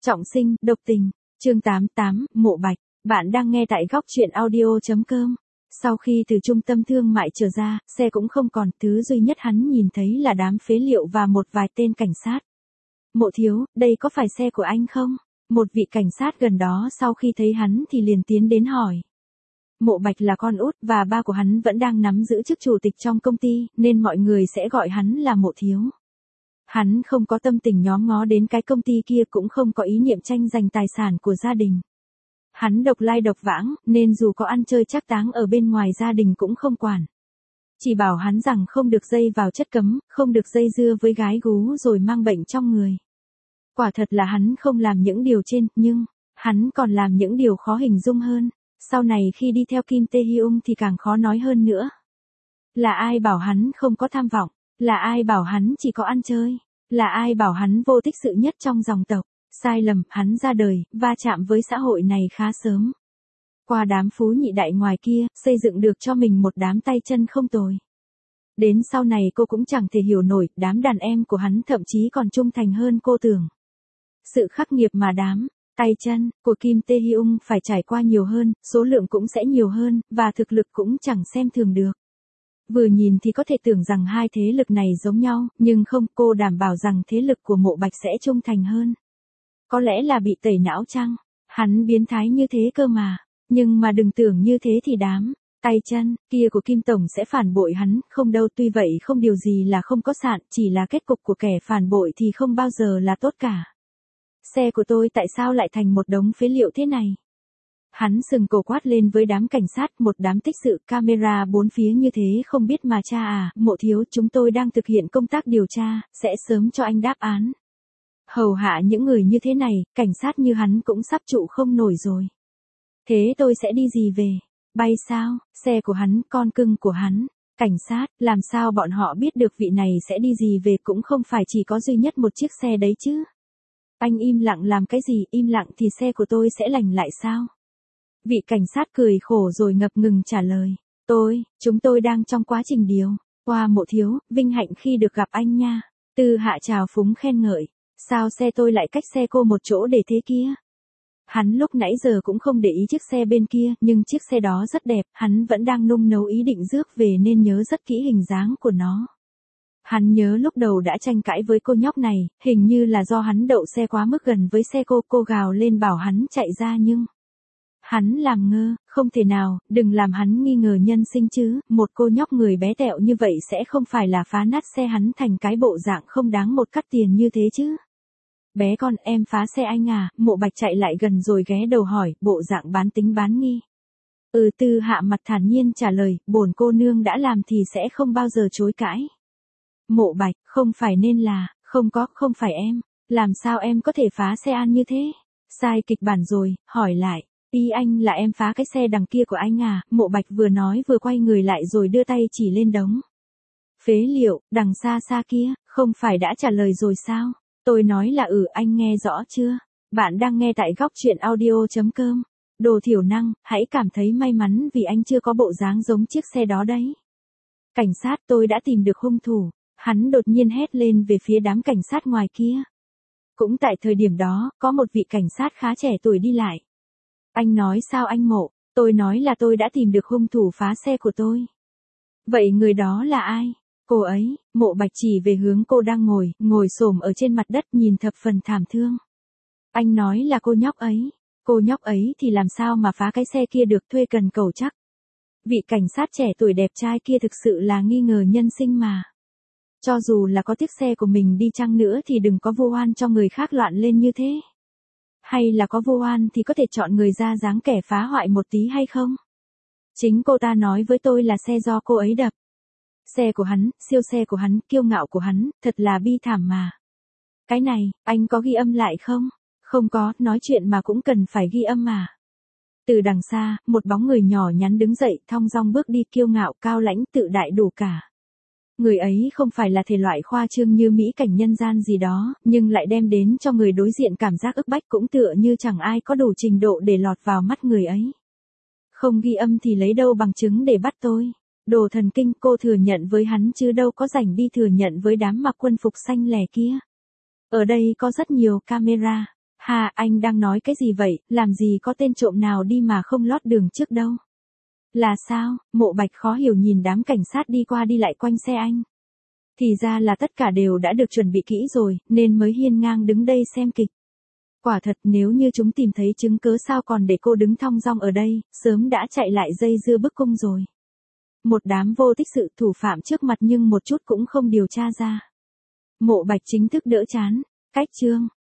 Trọng sinh, độc tình, chương 88, Mộ Bạch, bạn đang nghe tại góc truyện audio.com. Sau khi từ trung tâm thương mại trở ra, xe cũng không còn, thứ duy nhất hắn nhìn thấy là đám phế liệu và một vài tên cảnh sát. Mộ thiếu, đây có phải xe của anh không? Một vị cảnh sát gần đó sau khi thấy hắn thì liền tiến đến hỏi. Mộ Bạch là con út và ba của hắn vẫn đang nắm giữ chức chủ tịch trong công ty, nên mọi người sẽ gọi hắn là Mộ thiếu. Hắn không có tâm tình nhóm ngó đến cái công ty kia, cũng không có ý niệm tranh giành tài sản của gia đình. Hắn độc lai độc vãng, nên dù có ăn chơi trác táng ở bên ngoài gia đình cũng không quản. Chỉ bảo hắn rằng không được dây vào chất cấm, không được dây dưa với gái gú rồi mang bệnh trong người. Quả thật là hắn không làm những điều trên, nhưng hắn còn làm những điều khó hình dung hơn. Sau này khi đi theo Kim Tae Hyung thì càng khó nói hơn nữa. Là ai bảo hắn không có tham vọng? Là ai bảo hắn chỉ có ăn chơi? Là ai bảo hắn vô tích sự nhất trong dòng tộc? Sai lầm, hắn ra đời, va chạm với xã hội này khá sớm. Qua đám phú nhị đại ngoài kia, xây dựng được cho mình một đám tay chân không tồi. Đến sau này cô cũng chẳng thể hiểu nổi, đám đàn em của hắn thậm chí còn trung thành hơn cô tưởng. Sự khắc nghiệt mà đám tay chân của Kim Tae Hyung phải trải qua nhiều hơn, số lượng cũng sẽ nhiều hơn, và thực lực cũng chẳng xem thường được. Vừa nhìn thì có thể tưởng rằng hai thế lực này giống nhau, nhưng không, cô đảm bảo rằng thế lực của Mộ Bạch sẽ trung thành hơn. Có lẽ là bị tẩy não chăng? Hắn biến thái như thế cơ mà. Nhưng mà đừng tưởng như thế thì đám tay chân kia của Kim Tổng sẽ phản bội hắn, không đâu. Tuy vậy không điều gì là không có sạn, chỉ là kết cục của kẻ phản bội thì không bao giờ là tốt cả. Xe của tôi tại sao lại thành một đống phế liệu thế này? Hắn sừng cổ quát lên với đám cảnh sát, một đám tích sự, camera bốn phía như thế không biết mà cha à? Mộ thiếu, chúng tôi đang thực hiện công tác điều tra, sẽ sớm cho anh đáp án. Hầu hạ những người như thế này, cảnh sát như hắn cũng sắp trụ không nổi rồi. Thế tôi sẽ đi gì về? Bay sao? Xe của hắn, con cưng của hắn. Cảnh sát, làm sao bọn họ biết được vị này sẽ đi gì về? Cũng không phải chỉ có duy nhất một chiếc xe đấy chứ. Anh im lặng làm cái gì? Im lặng thì xe của tôi sẽ lành lại sao? Vị cảnh sát cười khổ rồi ngập ngừng trả lời. Chúng tôi đang trong quá trình điều. Qua Mộ thiếu, vinh hạnh khi được gặp anh nha. Tư Hạ chào phúng khen ngợi. Sao xe tôi lại cách xe cô một chỗ để thế kia? Hắn lúc nãy giờ cũng không để ý chiếc xe bên kia, nhưng chiếc xe đó rất đẹp, hắn vẫn đang nung nấu ý định rước về nên nhớ rất kỹ hình dáng của nó. Hắn nhớ lúc đầu đã tranh cãi với cô nhóc này, hình như là do hắn đậu xe quá mức gần với xe cô gào lên bảo hắn chạy ra nhưng hắn làm ngơ, không thể nào, đừng làm hắn nghi ngờ nhân sinh chứ, một cô nhóc người bé tẹo như vậy sẽ không phải là phá nát xe hắn thành cái bộ dạng không đáng một cắt tiền như thế chứ. Bé con, em phá xe anh à? Mộ Bạch chạy lại gần rồi ghé đầu hỏi, bộ dạng bán tính bán nghi. Tư Hạ mặt thản nhiên trả lời, bổn cô nương đã làm thì sẽ không bao giờ chối cãi. Mộ Bạch, không phải nên là, không phải em, làm sao em có thể phá xe an như thế? Sai kịch bản rồi, hỏi lại. Ý anh là em phá cái xe đằng kia của anh à? Mộ Bạch vừa nói vừa quay người lại rồi đưa tay chỉ lên đống phế liệu, đằng xa xa kia, không phải đã trả lời rồi sao? Tôi nói là anh nghe rõ chưa? Bạn đang nghe tại góc truyện audio.com. Đồ thiểu năng, hãy cảm thấy may mắn vì anh chưa có bộ dáng giống chiếc xe đó đấy. Cảnh sát, tôi đã tìm được hung thủ. Hắn đột nhiên hét lên về phía đám cảnh sát ngoài kia. Cũng tại thời điểm đó, có một vị cảnh sát khá trẻ tuổi đi lại. Anh nói sao anh Mộ? Tôi nói là tôi đã tìm được hung thủ phá xe của tôi. Vậy người đó là ai? Cô ấy. Mộ Bạch chỉ về hướng cô đang ngồi xổm ở trên mặt đất nhìn thập phần thảm thương. Anh nói là cô nhóc ấy. Cô nhóc ấy thì làm sao mà phá cái xe kia được, thuê cần cầu chắc. Vị cảnh sát trẻ tuổi đẹp trai kia thực sự là nghi ngờ nhân sinh mà. Cho dù là có tiếc xe của mình đi chăng nữa thì đừng có vu oan cho người khác loạn lên như thế. Hay là có vu oan thì có thể chọn người ra dáng kẻ phá hoại một tí hay không? Chính cô ta nói với tôi là xe do cô ấy đập. Xe của hắn, siêu xe của hắn, kiêu ngạo của hắn, thật là bi thảm mà. Cái này, anh có ghi âm lại không? Không có, nói chuyện mà cũng cần phải ghi âm mà. Từ đằng xa, một bóng người nhỏ nhắn đứng dậy, thong dong bước đi, kiêu ngạo, cao lãnh, tự đại đủ cả. Người ấy không phải là thể loại khoa trương như mỹ cảnh nhân gian gì đó, nhưng lại đem đến cho người đối diện cảm giác ức bách, cũng tựa như chẳng ai có đủ trình độ để lọt vào mắt người ấy. Không ghi âm thì lấy đâu bằng chứng để bắt tôi? Đồ thần kinh, cô thừa nhận với hắn chứ đâu có rảnh đi thừa nhận với đám mặc quân phục xanh lẻ kia. Ở đây có rất nhiều camera. Ha, anh đang nói cái gì vậy, làm gì có tên trộm nào đi mà không lót đường trước đâu. Là sao? Mộ Bạch khó hiểu nhìn đám cảnh sát đi qua đi lại quanh xe anh. Thì ra là tất cả đều đã được chuẩn bị kỹ rồi, nên mới hiên ngang đứng đây xem kịch. Quả thật nếu như chúng tìm thấy chứng cớ sao còn để cô đứng thong dong ở đây, sớm đã chạy lại dây dưa bức cung rồi. Một đám vô tích sự thủ phạm trước mặt nhưng một chút cũng không điều tra ra. Mộ Bạch chính thức đỡ chán. Cách chương